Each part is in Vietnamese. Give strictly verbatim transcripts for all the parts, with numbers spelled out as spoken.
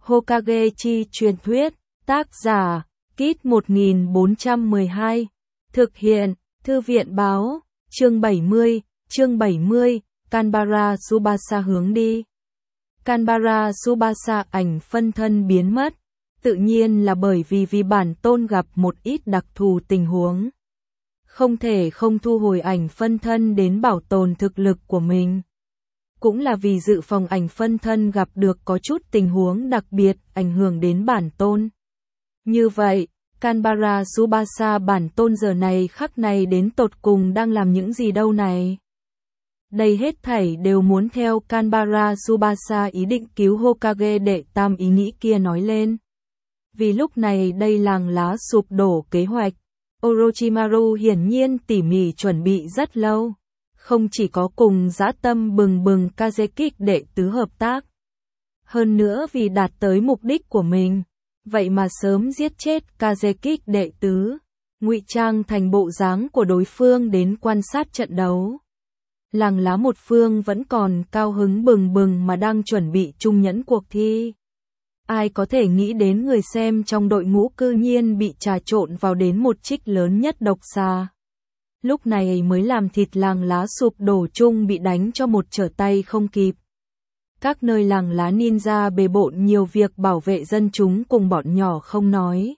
Hokage chi truyền thuyết, tác giả, Kit một nghìn bốn trăm mười hai, thực hiện, Thư viện báo, chương bảy mươi, chương bảy mươi, Kanbara Tsubasa hướng đi. Kanbara Tsubasa ảnh phân thân biến mất, tự nhiên là bởi vì vì bản tôn gặp một ít đặc thù tình huống. Không thể không thu hồi ảnh phân thân đến bảo tồn thực lực của mình. Cũng là vì dự phòng ảnh phân thân gặp được có chút tình huống đặc biệt ảnh hưởng đến bản tôn. Như vậy, Kanbara Tsubasa bản tôn giờ này khắc này đến tột cùng đang làm những gì đâu này? Đây hết thảy đều muốn theo Kanbara Tsubasa ý định cứu Hokage đệ tam ý nghĩ kia nói lên. Vì lúc này đây làng lá sụp đổ kế hoạch, Orochimaru hiển nhiên tỉ mỉ chuẩn bị rất lâu. Không chỉ có cùng dã tâm bừng bừng Kazekage đệ tứ hợp tác. Hơn nữa vì đạt tới mục đích của mình, vậy mà sớm giết chết Kazekage đệ tứ, ngụy trang thành bộ dáng của đối phương đến quan sát trận đấu. Làng lá một phương vẫn còn cao hứng bừng bừng mà đang chuẩn bị chung nhẫn cuộc thi. Ai có thể nghĩ đến người xem trong đội ngũ cư nhiên bị trà trộn vào đến một trích lớn nhất độc xà. Lúc này mới làm thịt làng lá sụp đổ chung bị đánh cho một trở tay không kịp. Các nơi làng lá ninja bề bộn nhiều việc bảo vệ dân chúng cùng bọn nhỏ không nói.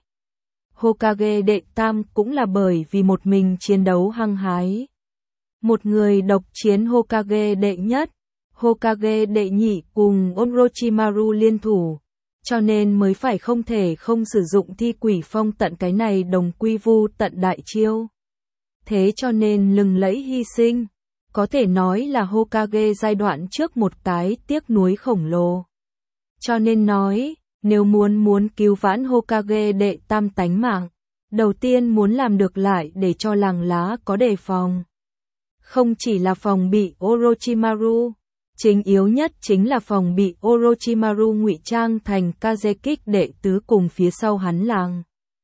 Hokage đệ tam cũng là bởi vì một mình chiến đấu hăng hái. Một người độc chiến Hokage đệ nhất, Hokage đệ nhị cùng Orochimaru liên thủ, cho nên mới phải không thể không sử dụng thi quỷ phong tận cái này đồng quy vu tận đại chiêu. Thế cho nên lừng lẫy hy sinh, có thể nói là Hokage giai đoạn trước một cái tiếc nuối khổng lồ. Cho nên nói, nếu muốn muốn cứu vãn Hokage đệ tam tánh mạng, đầu tiên muốn làm được lại để cho làng lá có đề phòng. Không chỉ là phòng bị Orochimaru, chính yếu nhất chính là phòng bị Orochimaru ngụy trang thành Kazekage đệ tứ cùng phía sau hắn làng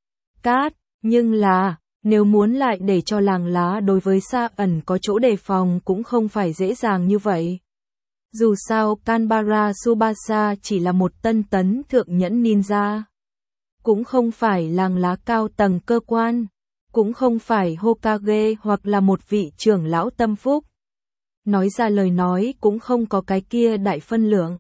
cát, nhưng là nếu muốn lại để cho làng lá đối với Sa ẩn có chỗ đề phòng cũng không phải dễ dàng như vậy. Dù sao Kanbara Tsubasa chỉ là một tân tấn thượng nhẫn ninja. Cũng không phải làng lá cao tầng cơ quan. Cũng không phải Hokage hoặc là một vị trưởng lão tâm phúc. Nói ra lời nói cũng không có cái kia đại phân lượng.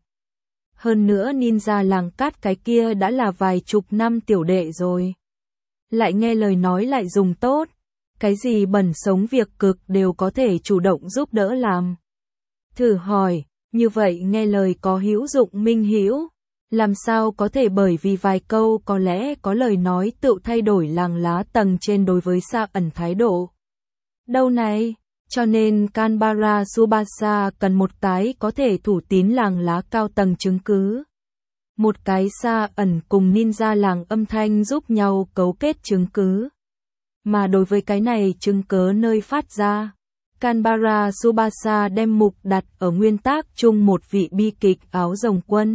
Hơn nữa ninja làng cát cái kia đã là vài chục năm tiểu đệ rồi. Lại nghe lời nói lại dùng tốt, cái gì bẩn sống việc cực đều có thể chủ động giúp đỡ làm. Thử hỏi, như vậy nghe lời có hữu dụng minh hữu, làm sao có thể bởi vì vài câu có lẽ có lời nói tự thay đổi làng lá tầng trên đối với Sa ẩn thái độ. Đâu này, cho nên Kanbara Tsubasa cần một cái có thể thủ tín làng lá cao tầng chứng cứ. Một cái Sa ẩn cùng ninja làng âm thanh giúp nhau cấu kết chứng cứ. Mà đối với cái này chứng cớ nơi phát ra, Kanbara Tsubasa đem mục đặt ở nguyên tác chung một vị bi kịch áo rồng quân.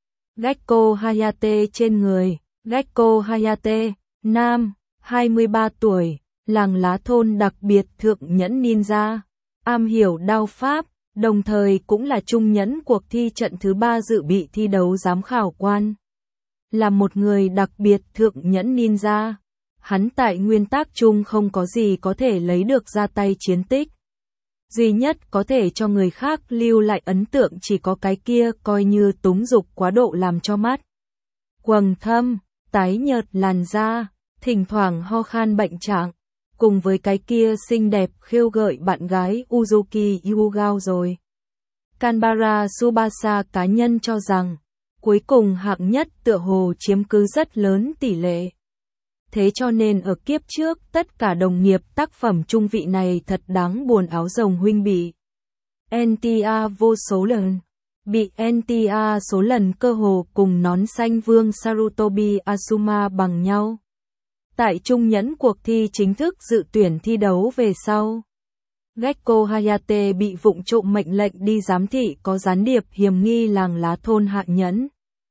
Gekko Hayate trên người, Gekko Hayate, nam, hai mươi ba tuổi, làng lá thôn đặc biệt thượng nhẫn ninja, am hiểu đao pháp. Đồng thời cũng là trung nhẫn cuộc thi trận thứ ba dự bị thi đấu giám khảo quan. Là một người đặc biệt thượng nhẫn ninja, hắn tại nguyên tác chung không có gì có thể lấy được ra tay chiến tích. Duy nhất có thể cho người khác lưu lại ấn tượng chỉ có cái kia coi như túng dục quá độ làm cho mắt. Quầng thâm, tái nhợt làn da, thỉnh thoảng ho khan bệnh trạng. Cùng với cái kia xinh đẹp khêu gợi bạn gái Uzuki Yugao rồi. Kanbara Tsubasa cá nhân cho rằng, cuối cùng hạng nhất tựa hồ chiếm cứ rất lớn tỷ lệ. Thế cho nên ở kiếp trước tất cả đồng nghiệp tác phẩm trung vị này thật đáng buồn áo rồng huynh bị en tê a vô số lần. Bị en tê a số lần cơ hồ cùng nón xanh vương Sarutobi Asuma bằng nhau. Tại trung nhẫn cuộc thi chính thức dự tuyển thi đấu về sau, Gekko Hayate bị vụng trộm mệnh lệnh đi giám thị có gián điệp hiểm nghi làng lá thôn hạ nhẫn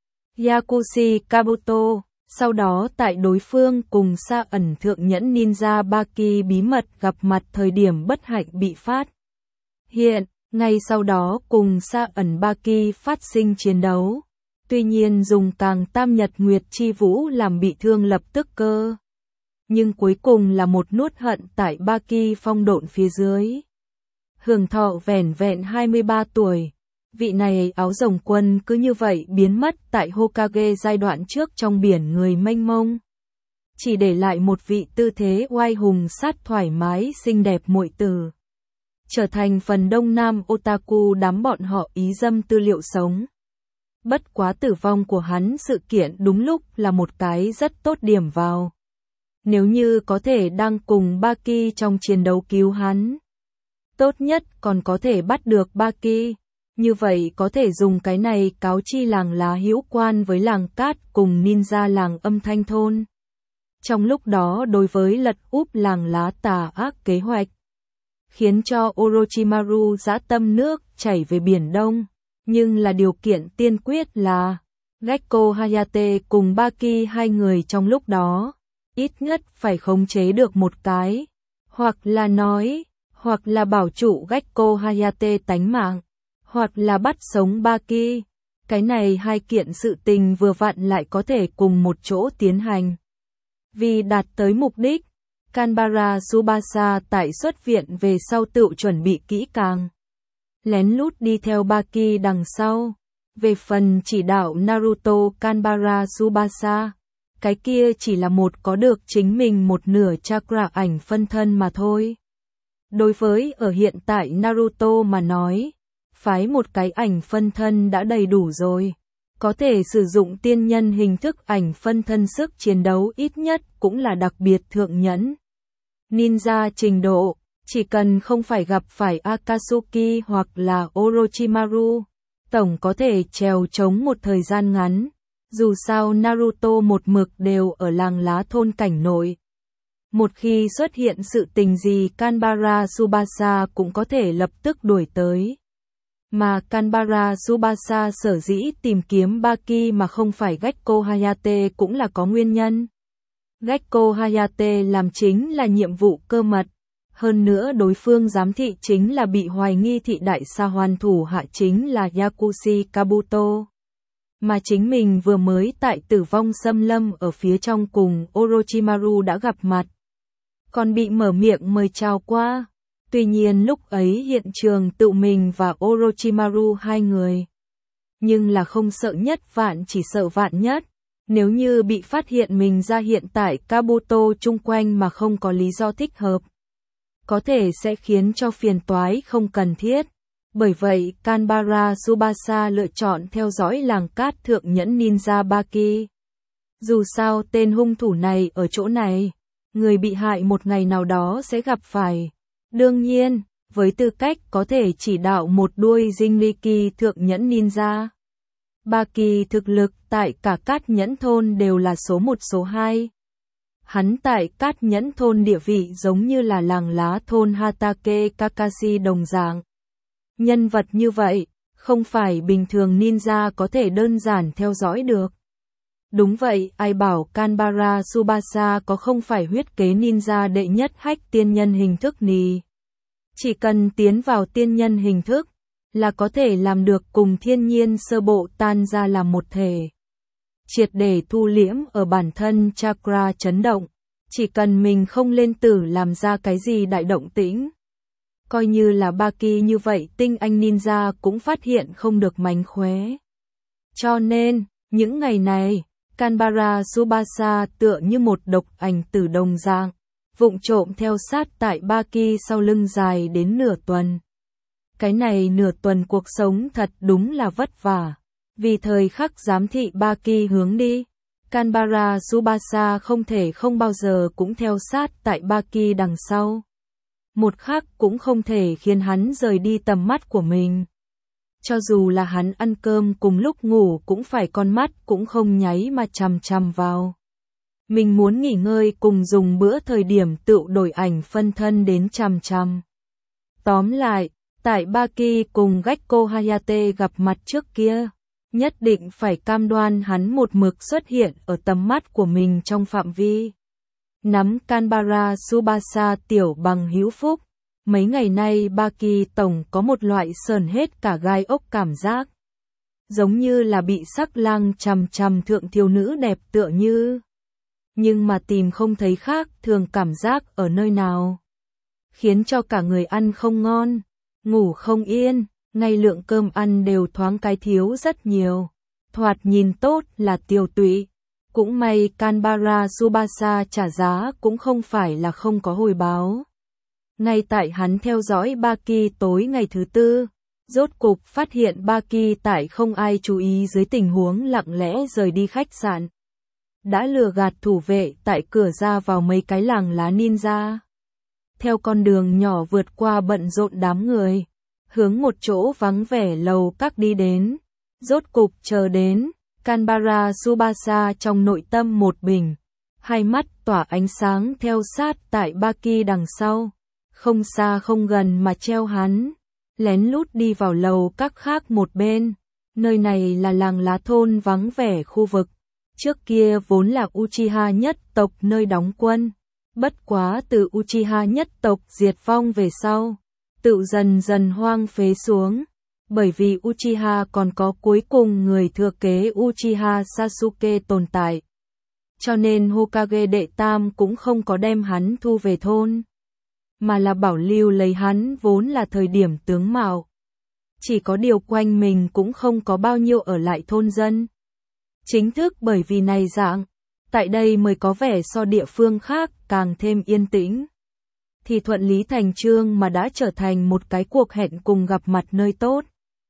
Yakushi Kabuto. Sau đó tại đối phương cùng Sa ẩn thượng nhẫn ninja Baki bí mật gặp mặt thời điểm bất hạnh bị phát hiện, ngay sau đó cùng Sa ẩn Baki phát sinh chiến đấu. Tuy nhiên dùng càng tam nhật nguyệt chi vũ làm bị thương lập tức cơ. Nhưng cuối cùng là một nuốt hận tại Ba Ki phong độn phía dưới. Hưởng thọ vẻn vẹn hai mươi ba tuổi. Vị này áo rồng quân cứ như vậy biến mất tại Hokage giai đoạn trước trong biển người mênh mông. Chỉ để lại một vị tư thế oai hùng sát thoải mái xinh đẹp muội tử. Trở thành phần đông nam otaku đám bọn họ ý dâm tư liệu sống. Bất quá tử vong của hắn sự kiện đúng lúc là một cái rất tốt điểm vào. Nếu như có thể đang cùng Ba Ki trong chiến đấu cứu hắn. Tốt nhất còn có thể bắt được Ba Ki. Như vậy có thể dùng cái này cáo chi làng lá hữu quan với làng cát cùng ninja làng âm thanh thôn. Trong lúc đó đối với lật úp làng lá tà ác kế hoạch. Khiến cho Orochimaru dã tâm nước chảy về Biển Đông. Nhưng là điều kiện tiên quyết là Gekko Hayate cùng Ba Ki hai người trong lúc đó. Ít nhất phải khống chế được một cái. Hoặc là nói, hoặc là bảo trụ Gekko Hayate tánh mạng. Hoặc là bắt sống Ba Ki. Cái này hai kiện sự tình vừa vặn lại có thể cùng một chỗ tiến hành. Vì đạt tới mục đích, Kanbara Tsubasa tại xuất viện về sau tự chuẩn bị kỹ càng. Lén lút đi theo Ba Ki đằng sau. Về phần chỉ đạo Naruto Kanbara Tsubasa, cái kia chỉ là một có được chính mình một nửa chakra ảnh phân thân mà thôi. Đối với ở hiện tại Naruto mà nói, phái một cái ảnh phân thân đã đầy đủ rồi. Có thể sử dụng tiên nhân hình thức ảnh phân thân sức chiến đấu ít nhất cũng là đặc biệt thượng nhẫn. Ninja trình độ, chỉ cần không phải gặp phải Akatsuki hoặc là Orochimaru, tổng có thể trèo chống một thời gian ngắn. Dù sao Naruto một mực đều ở làng lá thôn cảnh nội. Một khi xuất hiện sự tình gì Kanbara Tsubasa cũng có thể lập tức đuổi tới. Mà Kanbara Tsubasa sở dĩ tìm kiếm Ba Ki mà không phải Gekko Hayate cũng là có nguyên nhân. Gekko Hayate làm chính là nhiệm vụ cơ mật. Hơn nữa đối phương giám thị chính là bị hoài nghi thị đại sa hoàn thủ hạ chính là Yakushi Kabuto. Mà chính mình vừa mới tại tử vong xâm lâm ở phía trong cùng Orochimaru đã gặp mặt. Còn bị mở miệng mời chào qua. Tuy nhiên lúc ấy hiện trường tự mình và Orochimaru hai người. Nhưng là không sợ nhất vạn chỉ sợ vạn nhất. Nếu như bị phát hiện mình ra hiện tại Kabuto chung quanh mà không có lý do thích hợp. Có thể sẽ khiến cho phiền toái không cần thiết. Bởi vậy Kanbara Tsubasa lựa chọn theo dõi làng cát thượng nhẫn ninja Ba Ki. Dù sao tên hung thủ này ở chỗ này, người bị hại một ngày nào đó sẽ gặp phải. Đương nhiên, với tư cách có thể chỉ đạo một đuôi Jinriki thượng nhẫn ninja. Ba Ki thực lực tại cả cát nhẫn thôn đều là số một số hai. Hắn tại cát nhẫn thôn địa vị giống như là làng lá thôn Hatake Kakashi đồng dạng. Nhân vật như vậy, không phải bình thường ninja có thể đơn giản theo dõi được. Đúng vậy, ai bảo Kanbara Tsubasa có không phải huyết kế ninja đệ nhất hách tiên nhân hình thức nì. Chỉ cần tiến vào tiên nhân hình thức, là có thể làm được cùng thiên nhiên sơ bộ tan ra làm một thể. Triệt để thu liễm ở bản thân chakra chấn động, chỉ cần mình không lên tử làm ra cái gì đại động tĩnh. Coi như là Ba Ki như vậy tinh anh ninja cũng phát hiện không được mánh khóe. Cho nên, những ngày này, Kanbara Tsubasa tựa như một độc ảnh tử đồng dạng, vụng trộm theo sát tại Ba Ki sau lưng dài đến nửa tuần. Cái này nửa tuần cuộc sống thật đúng là vất vả. Vì thời khắc giám thị Ba Ki hướng đi, Kanbara Tsubasa không thể không bao giờ cũng theo sát tại Ba Ki đằng sau. Một khắc cũng không thể khiến hắn rời đi tầm mắt của mình. Cho dù là hắn ăn cơm cùng lúc ngủ cũng phải con mắt cũng không nháy mà chằm chằm vào. Mình muốn nghỉ ngơi cùng dùng bữa thời điểm tự đổi ảnh phân thân đến chằm chằm. Tóm lại, tại Ba Ki cùng Gekko Hayate gặp mặt trước kia, nhất định phải cam đoan hắn một mực xuất hiện ở tầm mắt của mình trong phạm vi. Nắm Kanbara Tsubasa tiểu bằng hữu phúc, mấy ngày nay Ba Ki tổng có một loại sờn hết cả gai ốc cảm giác. giống như là bị sắc lang chằm chằm thượng thiếu nữ đẹp tựa như. Nhưng mà tìm không thấy khác thường cảm giác ở nơi nào. Khiến cho cả người ăn không ngon, ngủ không yên, ngay lượng cơm ăn đều thoáng cái thiếu rất nhiều. Thoạt nhìn tốt là tiều tụy. Cũng may Canberra Tsubasa trả giá cũng không phải là không có hồi báo. Ngay tại hắn theo dõi Baki tối ngày thứ tư, rốt cục phát hiện Baki tại không ai chú ý dưới tình huống lặng lẽ rời đi khách sạn. Đã lừa gạt thủ vệ tại cửa ra vào mấy cái làng lá ninja. Theo con đường nhỏ vượt qua bận rộn đám người, hướng một chỗ vắng vẻ lầu các đi đến. Rốt cục chờ đến, Canberra Tsubasa trong nội tâm một bình, hai mắt tỏa ánh sáng theo sát tại Baki đằng sau, không xa không gần mà treo hắn, lén lút đi vào lầu các khác một bên. Nơi này là làng lá thôn vắng vẻ khu vực, trước kia vốn là Uchiha nhất tộc nơi đóng quân, bất quá từ Uchiha nhất tộc diệt vong về sau, tự dần dần hoang phế xuống. Bởi vì Uchiha còn có cuối cùng người thừa kế Uchiha Sasuke tồn tại. Cho nên Hokage đệ tam cũng không có đem hắn thu về thôn, mà là bảo lưu lấy hắn vốn là thời điểm tướng mạo. Chỉ có điều quanh mình cũng không có bao nhiêu ở lại thôn dân. Chính thức bởi vì này dạng, tại đây mới có vẻ so địa phương khác càng thêm yên tĩnh. Thì thuận lý thành chương mà đã trở thành một cái cuộc hẹn cùng gặp mặt nơi tốt.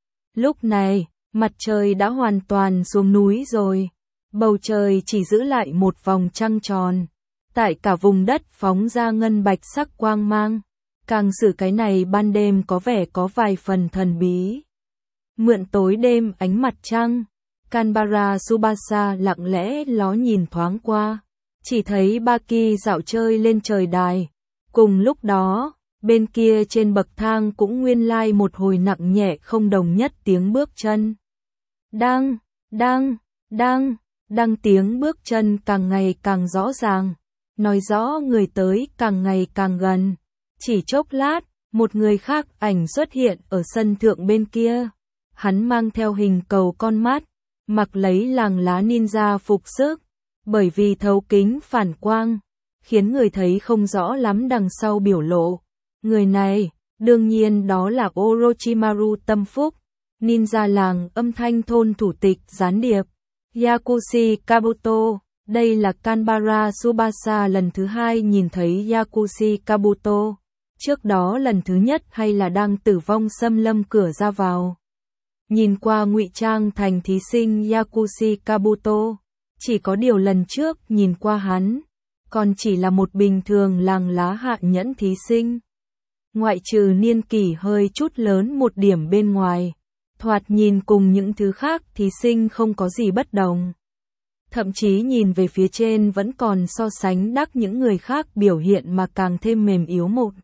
Lúc này, mặt trời đã hoàn toàn xuống núi rồi, bầu trời chỉ giữ lại một vòng trăng tròn, tại cả vùng đất phóng ra ngân bạch sắc quang mang, càng xử cái này ban đêm có vẻ có vài phần thần bí. Mượn tối đêm ánh mặt trăng, Canberra Tsubasa lặng lẽ ló nhìn thoáng qua, chỉ thấy Baki dạo chơi lên trời đài, cùng lúc đó, bên kia trên bậc thang cũng nguyên lai like một hồi nặng nhẹ không đồng nhất tiếng bước chân. Đang, đang, đang, đang tiếng bước chân càng ngày càng rõ ràng, nói rõ người tới càng ngày càng gần. Chỉ chốc lát, một người khác ảnh xuất hiện ở sân thượng bên kia. Hắn mang theo hình cầu con mắt, mặc lấy làng lá ninja phục sức, bởi vì thấu kính phản quang, khiến người thấy không rõ lắm đằng sau biểu lộ. Người này, đương nhiên đó là Orochimaru Tâm Phúc, ninja làng âm thanh thôn thủ tịch gián điệp, Yakushi Kabuto. Đây là Canberra Tsubasa lần thứ hai nhìn thấy Yakushi Kabuto, trước đó lần thứ nhất hay là đang tử vong xâm lâm cửa ra vào. Nhìn qua ngụy trang thành thí sinh Yakushi Kabuto, chỉ có điều lần trước nhìn qua hắn, còn chỉ là một bình thường làng lá hạ nhẫn thí sinh. Ngoại trừ niên kỷ hơi chút lớn một điểm bên ngoài, thoạt nhìn cùng những thứ khác thí sinh không có gì bất đồng. Thậm chí nhìn về phía trên vẫn còn so sánh đắc những người khác biểu hiện mà càng thêm mềm yếu một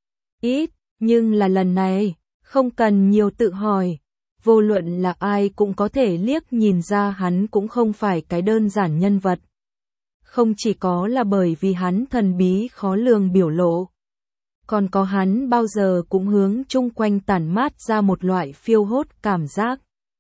ít, nhưng là lần này, không cần nhiều tự hỏi, vô luận là ai cũng có thể liếc nhìn ra hắn cũng không phải cái đơn giản nhân vật. Không chỉ có là bởi vì hắn thần bí khó lường biểu lộ, còn có hắn bao giờ cũng hướng chung quanh tản mát ra một loại phiêu hốt cảm giác.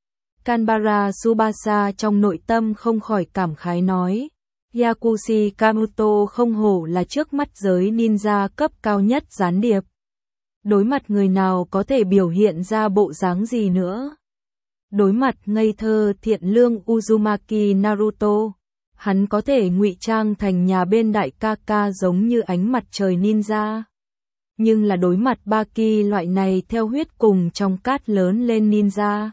Canberra Tsubasa trong nội tâm không khỏi cảm khái nói, Yakushi Kabuto không hổ là trước mắt giới ninja cấp cao nhất gián điệp. Đối mặt người nào có thể biểu hiện ra bộ dáng gì nữa. Đối mặt ngây thơ thiện lương Uzumaki Naruto, hắn có thể ngụy trang thành nhà bên đại ca ca giống như ánh mặt trời ninja. Nhưng là đối mặt Baki loại này theo huyết cùng trong cát lớn lên ninja,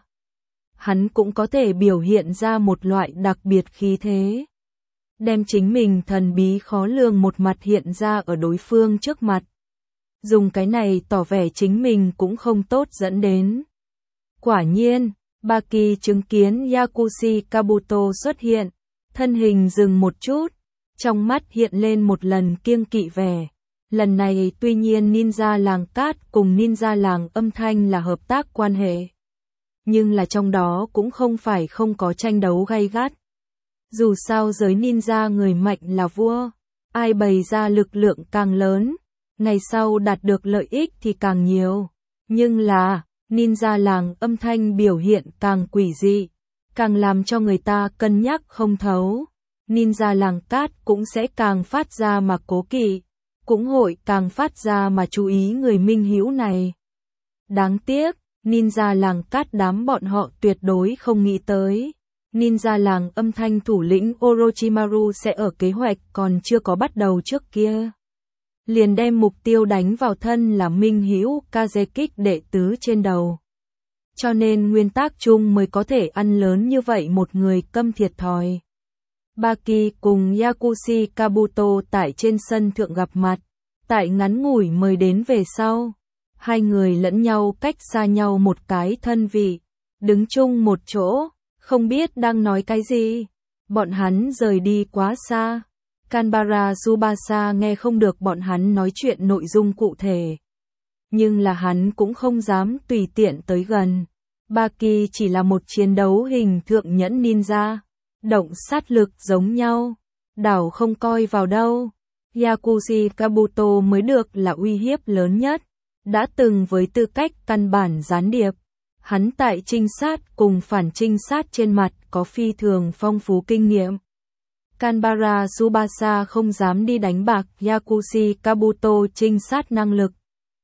hắn cũng có thể biểu hiện ra một loại đặc biệt khí thế. Đem chính mình thần bí khó lường một mặt hiện ra ở đối phương trước mặt. Dùng cái này tỏ vẻ chính mình cũng không tốt dẫn đến. Quả nhiên, Baki chứng kiến Yakushi Kabuto xuất hiện, thân hình dừng một chút, trong mắt hiện lên một lần kiêng kỵ vẻ. Lần này tuy nhiên ninja làng cát cùng ninja làng âm thanh là hợp tác quan hệ. Nhưng là trong đó cũng không phải không có tranh đấu gay gắt. Dù sao giới ninja người mạnh là vua, ai bày ra lực lượng càng lớn, ngày sau đạt được lợi ích thì càng nhiều. Nhưng là, ninja làng âm thanh biểu hiện càng quỷ dị. càng làm cho người ta cân nhắc không thấu. Ninja làng cát cũng sẽ càng phát ra mà cố kỵ, cũng hội càng phát ra mà chú ý người minh hữu này. Đáng tiếc, ninja làng cát đám bọn họ tuyệt đối không nghĩ tới. Ninja làng âm thanh thủ lĩnh Orochimaru sẽ ở kế hoạch còn chưa có bắt đầu trước kia. Liền đem mục tiêu đánh vào thân là minh hữu Kazekik đệ tứ trên đầu. Cho nên nguyên tắc chung mới có thể ăn lớn như vậy một người câm thiệt thòi. Baki cùng Yakushi Kabuto tại trên sân thượng gặp mặt, tại ngắn ngủi mời đến về sau. Hai người lẫn nhau cách xa nhau một cái thân vị, đứng chung một chỗ, không biết đang nói cái gì. Bọn hắn rời đi quá xa. Kanbara Tsubasa nghe không được bọn hắn nói chuyện nội dung cụ thể. Nhưng là hắn cũng không dám tùy tiện tới gần. Baki chỉ là một chiến đấu hình thượng nhẫn ninja. Động sát lực giống nhau. Đảo không coi vào đâu. Yakushi Kabuto mới được là uy hiếp lớn nhất. Đã từng với tư cách căn bản gián điệp. Hắn tại trinh sát cùng phản trinh sát trên mặt có phi thường phong phú kinh nghiệm. Kanbara Tsubasa không dám đi đánh bạc Yakushi Kabuto trinh sát năng lực.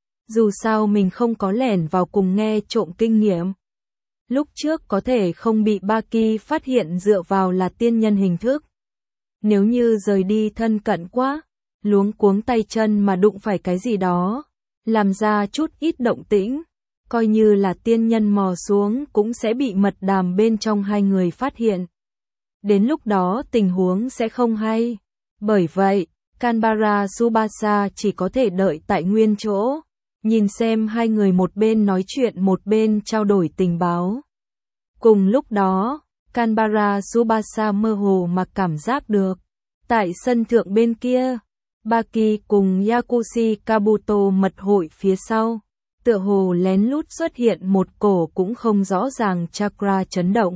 Dù sao mình không có lẻn vào cùng nghe trộm kinh nghiệm. Lúc trước có thể không bị Baki phát hiện dựa vào là tiên nhân hình thức. Nếu như rời đi thân cận quá, luống cuống tay chân mà đụng phải cái gì đó, làm ra chút ít động tĩnh, coi như là tiên nhân mò xuống cũng sẽ bị mật đàm bên trong hai người phát hiện. Đến lúc đó tình huống sẽ không hay. Bởi vậy, Kanbara Tsubasa chỉ có thể đợi tại nguyên chỗ, nhìn xem hai người một bên nói chuyện một bên trao đổi tình báo. Cùng lúc đó, Kanbara Tsubasa mơ hồ mà cảm giác được, tại sân thượng bên kia, Baki cùng Yakushi Kabuto mật hội phía sau, tựa hồ lén lút xuất hiện một cổ cũng không rõ ràng chakra chấn động.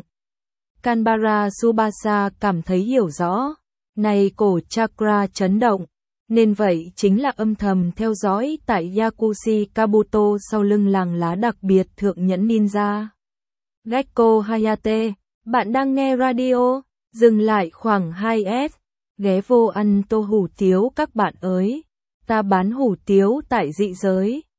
Kanbara Tsubasa cảm thấy hiểu rõ, này cổ chakra chấn động, nên vậy chính là âm thầm theo dõi tại Yakushi Kabuto sau lưng làng lá đặc biệt thượng nhẫn ninja. Gekko Hayate, bạn đang nghe radio, dừng lại khoảng hai S, ghé vô ăn tô hủ tiếu các bạn ơi, ta bán hủ tiếu tại dị giới.